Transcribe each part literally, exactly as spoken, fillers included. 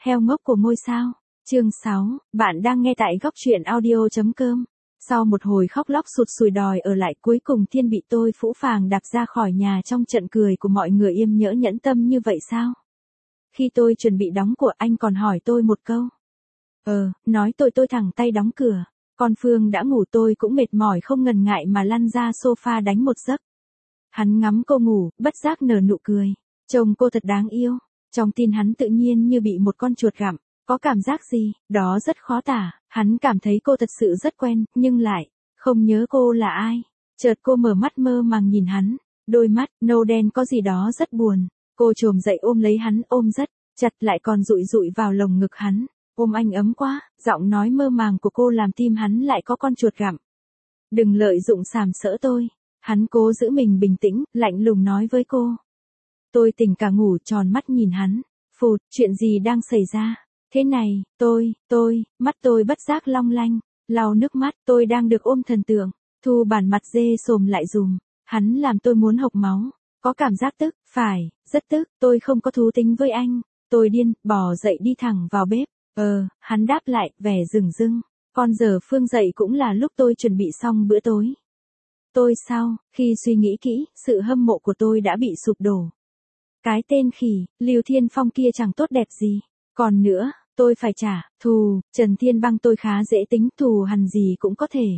Heo ngốc của ngôi sao. Chương sáu, bạn đang nghe tại góc truyện audio chấm com. Sau một hồi khóc lóc sụt sùi đòi ở lại, cuối cùng Thiên bị tôi phũ phàng đạp ra khỏi nhà trong trận cười của mọi người. Yêm nhỡ nhẫn tâm như vậy sao? Khi tôi chuẩn bị đóng của, anh còn hỏi tôi một câu. Ờ, nói tôi tôi thẳng tay đóng cửa. Con Phương đã ngủ, tôi cũng mệt mỏi không ngần ngại mà lăn ra sofa đánh một giấc. Hắn ngắm cô ngủ, bất giác nở nụ cười. Trông cô thật đáng yêu. Trong tin hắn tự nhiên như bị một con chuột gặm. Có cảm giác gì, đó rất khó tả. Hắn cảm thấy cô thật sự rất quen, nhưng lại không nhớ cô là ai. Chợt cô mở mắt mơ màng nhìn hắn. Đôi mắt nâu đen có gì đó rất buồn. Cô chồm dậy ôm lấy hắn, ôm rất chặt, lại còn dụi dụi vào lồng ngực hắn. Ôm anh ấm quá. Giọng nói mơ màng của cô làm tim hắn lại có con chuột gặm. Đừng lợi dụng sàm sỡ tôi. Hắn cố giữ mình bình tĩnh, lạnh lùng nói với cô. Tôi tỉnh cả ngủ, tròn mắt nhìn hắn. Phụt, chuyện gì đang xảy ra? Thế này, tôi, tôi, mắt tôi bất giác long lanh. Lau nước mắt, tôi đang được ôm thần tượng. Thu bản mặt dê sồm lại dùm. Hắn làm tôi muốn hộc máu. Có cảm giác tức, phải, rất tức. Tôi không có thú tính với anh. Tôi điên, bò dậy đi thẳng vào bếp. Ờ, hắn đáp lại, vẻ rừng rưng. Con giờ Phương dậy cũng là lúc tôi chuẩn bị xong bữa tối. Tôi sao, khi suy nghĩ kỹ, sự hâm mộ của tôi đã bị sụp đổ. Cái tên khỉ, Lưu Thiên Phong kia chẳng tốt đẹp gì. Còn nữa, tôi phải trả, thù, Trần Thiên Băng tôi khá dễ tính, thù hằn gì cũng có thể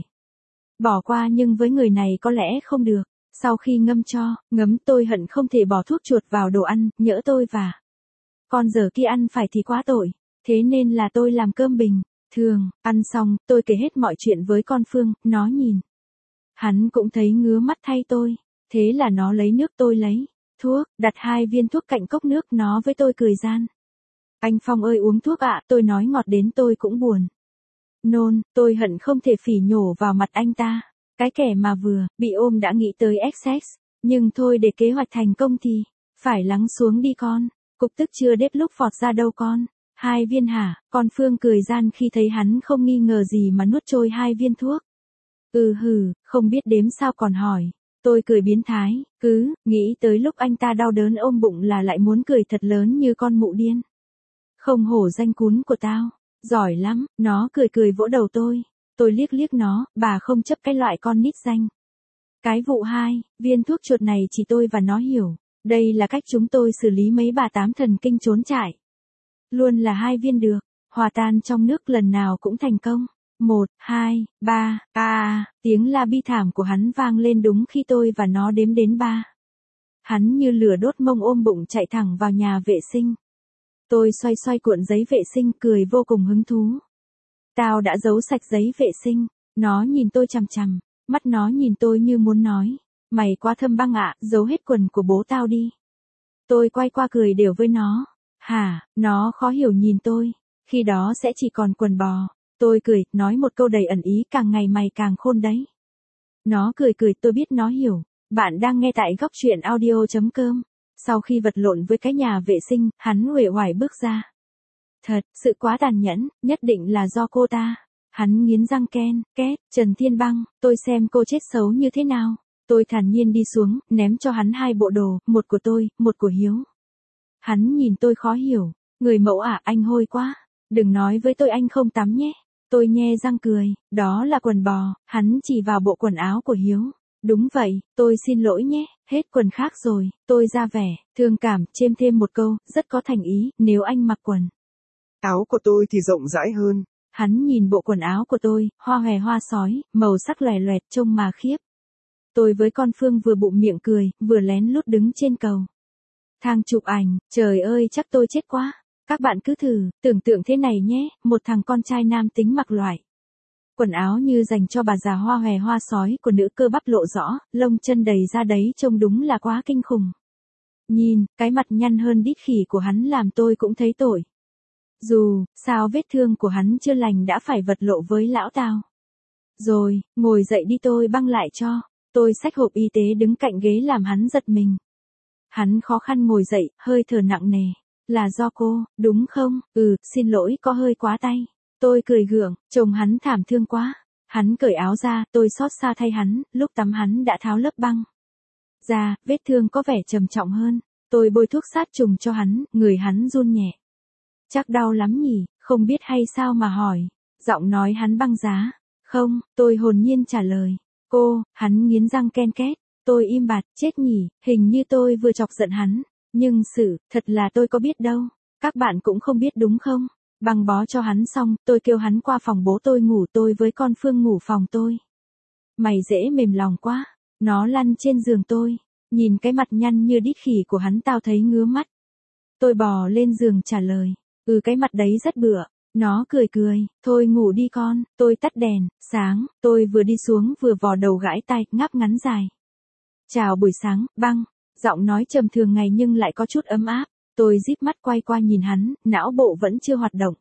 bỏ qua, nhưng với người này có lẽ không được. Sau khi ngâm cho, ngấm, tôi hận không thể bỏ thuốc chuột vào đồ ăn, nhỡ tôi và con giờ kia ăn phải thì quá tội. Thế nên là tôi làm cơm bình thường, ăn xong, tôi kể hết mọi chuyện với con Phương, nó nhìn. Hắn cũng thấy ngứa mắt thay tôi, thế là nó lấy nước, tôi lấy thuốc, đặt hai viên thuốc cạnh cốc nước, nó với tôi cười gian. Anh Phong ơi uống thuốc ạ, tôi nói ngọt đến tôi cũng buồn nôn, tôi hận không thể phỉ nhổ vào mặt anh ta. Cái kẻ mà vừa bị ôm đã nghĩ tới sex, nhưng thôi, để kế hoạch thành công thì phải lắng xuống đi con. Cục tức chưa đếp lúc phọt ra đâu con. Hai viên hả? Con Phương cười gian khi thấy hắn không nghi ngờ gì mà nuốt trôi hai viên thuốc. Ừ hừ, không biết đếm sao còn hỏi. Tôi cười biến thái, cứ nghĩ tới lúc anh ta đau đớn ôm bụng là lại muốn cười thật lớn như con mụ điên. Không hổ danh cún của tao, giỏi lắm. Nó cười cười vỗ đầu tôi. Tôi liếc liếc nó, bà không chấp cái loại con nít danh. Cái vụ hai, viên thuốc chuột này chỉ tôi và nó hiểu. Đây là cách chúng tôi xử lý mấy bà tám thần kinh trốn trại. Luôn là hai viên được, hòa tan trong nước, lần nào cũng thành công. Một, hai, ba, à, tiếng la bi thảm của hắn vang lên đúng khi tôi và nó đếm đến ba. Hắn như lửa đốt mông ôm bụng chạy thẳng vào nhà vệ sinh. Tôi xoay xoay cuộn giấy vệ sinh, cười vô cùng hứng thú. Tao đã giấu sạch giấy vệ sinh. Nó nhìn tôi chằm chằm, mắt nó nhìn tôi như muốn nói. Mày quá thâm băng ạ, giấu hết quần của bố tao đi. Tôi quay qua cười đều với nó. Hả, nó khó hiểu nhìn tôi. Khi đó sẽ chỉ còn quần bò. Tôi cười, nói một câu đầy ẩn ý, càng ngày mày càng khôn đấy. Nó cười cười, tôi biết nó hiểu. Bạn đang nghe tại góc truyện audio chấm com. Sau khi vật lộn với cái nhà vệ sinh, hắn uể oải bước ra. Thật, sự quá tàn nhẫn, nhất định là do cô ta. Hắn nghiến răng ken, két, Trần Thiên Băng, tôi xem cô chết xấu như thế nào. Tôi thản nhiên đi xuống, ném cho hắn hai bộ đồ, một của tôi, một của Hiếu. Hắn nhìn tôi khó hiểu, người mẫu à, anh hôi quá. Đừng nói với tôi anh không tắm nhé. Tôi nhe răng cười, đó là quần bò. Hắn chỉ vào bộ quần áo của Hiếu. Đúng vậy, tôi xin lỗi nhé, hết quần khác rồi. Tôi ra vẻ thương cảm, chêm thêm một câu, rất có thành ý, nếu anh mặc quần áo của tôi thì rộng rãi hơn. Hắn nhìn bộ quần áo của tôi, hoa hòe hoa sói, màu sắc lòe loẹt, trông mà khiếp. Tôi với con Phương vừa bụng miệng cười, vừa lén lút đứng trên cầu thang chụp ảnh. Trời ơi, chắc tôi chết quá. Các bạn cứ thử tưởng tượng thế này nhé, một thằng con trai nam tính mặc loại quần áo như dành cho bà già hoa hòe hoa sói của nữ, cơ bắp lộ rõ, lông chân đầy ra đấy, trông đúng là quá kinh khủng. Nhìn cái mặt nhăn hơn đít khỉ của hắn làm tôi cũng thấy tội. Dù sao vết thương của hắn chưa lành đã phải vật lộn với lão tao. Rồi, ngồi dậy đi, tôi băng lại cho. Tôi xách hộp y tế đứng cạnh ghế làm hắn giật mình. Hắn khó khăn ngồi dậy, hơi thở nặng nề. Là do cô, đúng không? Ừ, xin lỗi, có hơi quá tay. Tôi cười gượng, trông hắn thảm thương quá. Hắn cởi áo ra, tôi xót xa thay hắn, lúc tắm hắn đã tháo lớp băng ra, vết thương có vẻ trầm trọng hơn. Tôi bôi thuốc sát trùng cho hắn, người hắn run nhẹ. Chắc đau lắm nhỉ, không biết hay sao mà hỏi. Giọng nói hắn băng giá. Không, tôi hồn nhiên trả lời. Cô, hắn nghiến răng ken két. Tôi im bặt, chết nhỉ, hình như tôi vừa chọc giận hắn. Nhưng sự, thật là tôi có biết đâu. Các bạn cũng không biết đúng không? Băng bó cho hắn xong, tôi kêu hắn qua phòng bố tôi ngủ, tôi với con Phương ngủ phòng tôi. Mày dễ mềm lòng quá. Nó lăn trên giường tôi. Nhìn cái mặt nhăn như đít khỉ của hắn tao thấy ngứa mắt. Tôi bò lên giường trả lời. Ừ, cái mặt đấy rất bựa. Nó cười cười. Thôi ngủ đi con. Tôi tắt đèn. Sáng, tôi vừa đi xuống vừa vò đầu gãi tai, ngáp ngắn dài. Chào buổi sáng, Băng. Giọng nói trầm thường ngày nhưng lại có chút ấm áp. Tôi díp mắt quay qua nhìn hắn, não bộ vẫn chưa hoạt động.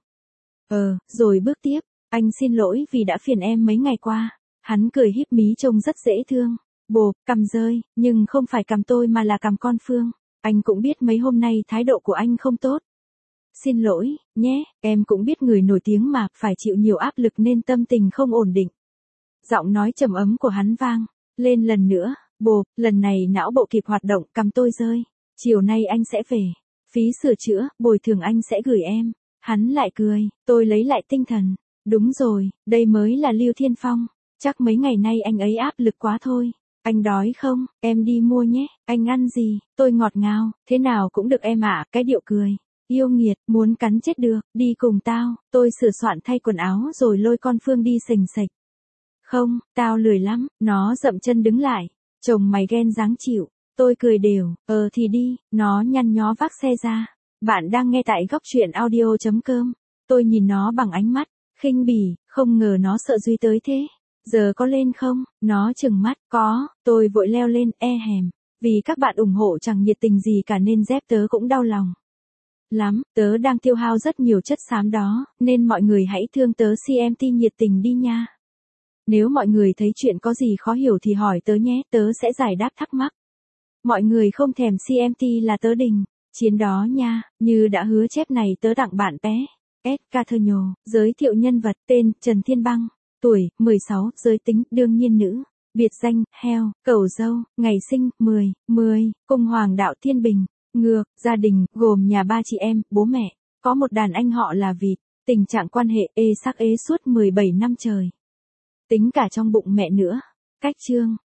Ờ, rồi bước tiếp. Anh xin lỗi vì đã phiền em mấy ngày qua. Hắn cười híp mí trông rất dễ thương. Bộp, cằm rơi, nhưng không phải cằm tôi mà là cằm con Phương. Anh cũng biết mấy hôm nay thái độ của anh không tốt. Xin lỗi, nhé, em cũng biết người nổi tiếng mà, phải chịu nhiều áp lực nên tâm tình không ổn định. Giọng nói trầm ấm của hắn vang lên lần nữa. Bộp, lần này não bộ kịp hoạt động, cằm tôi rơi. Chiều nay anh sẽ về. Phí sửa chữa, bồi thường anh sẽ gửi em. Hắn lại cười, tôi lấy lại tinh thần. Đúng rồi, đây mới là Lưu Thiên Phong. Chắc mấy ngày nay anh ấy áp lực quá thôi. Anh đói không? Em đi mua nhé. Anh ăn gì? Tôi ngọt ngào. Thế nào cũng được em ạ. Cái điệu cười. Yêu nghiệt, muốn cắn chết được. Đi cùng tao. Tôi sửa soạn thay quần áo rồi lôi con Phương đi sềnh sệch. Không, tao lười lắm. Nó dậm chân đứng lại. Chồng mày ghen dáng chịu. Tôi cười đều. Ờ thì đi. Nó nhăn nhó vác xe ra. Bạn đang nghe tại góc truyện audio chấm com. Tôi nhìn nó bằng ánh mắt khinh bỉ, không ngờ nó sợ Duy tới thế. Giờ có lên không? Nó trừng mắt. Có. Tôi vội leo lên, e hèm. Vì các bạn ủng hộ chẳng nhiệt tình gì cả nên dép tớ cũng đau lòng lắm. Tớ đang tiêu hao rất nhiều chất xám đó, nên mọi người hãy thương tớ xê em tê nhiệt tình đi nha. Nếu mọi người thấy chuyện có gì khó hiểu thì hỏi tớ nhé, tớ sẽ giải đáp thắc mắc. Mọi người không thèm xê em tê là tớ đình. Chiến đó nha, như đã hứa chép này tớ tặng bạn bé. S. Cathernio, giới thiệu nhân vật, tên, Trần Thiên Băng. Tuổi, mười sáu, giới tính, đương nhiên nữ. Biệt danh, heo, cẩu dâu, ngày sinh, mười, mười, cung hoàng đạo Thiên Bình. Ngược, gia đình, gồm nhà ba chị em, bố mẹ. Có một đàn anh họ là vịt. Tình trạng quan hệ ê sắc ế suốt mười bảy năm trời. Tính cả trong bụng mẹ nữa. Cách chương.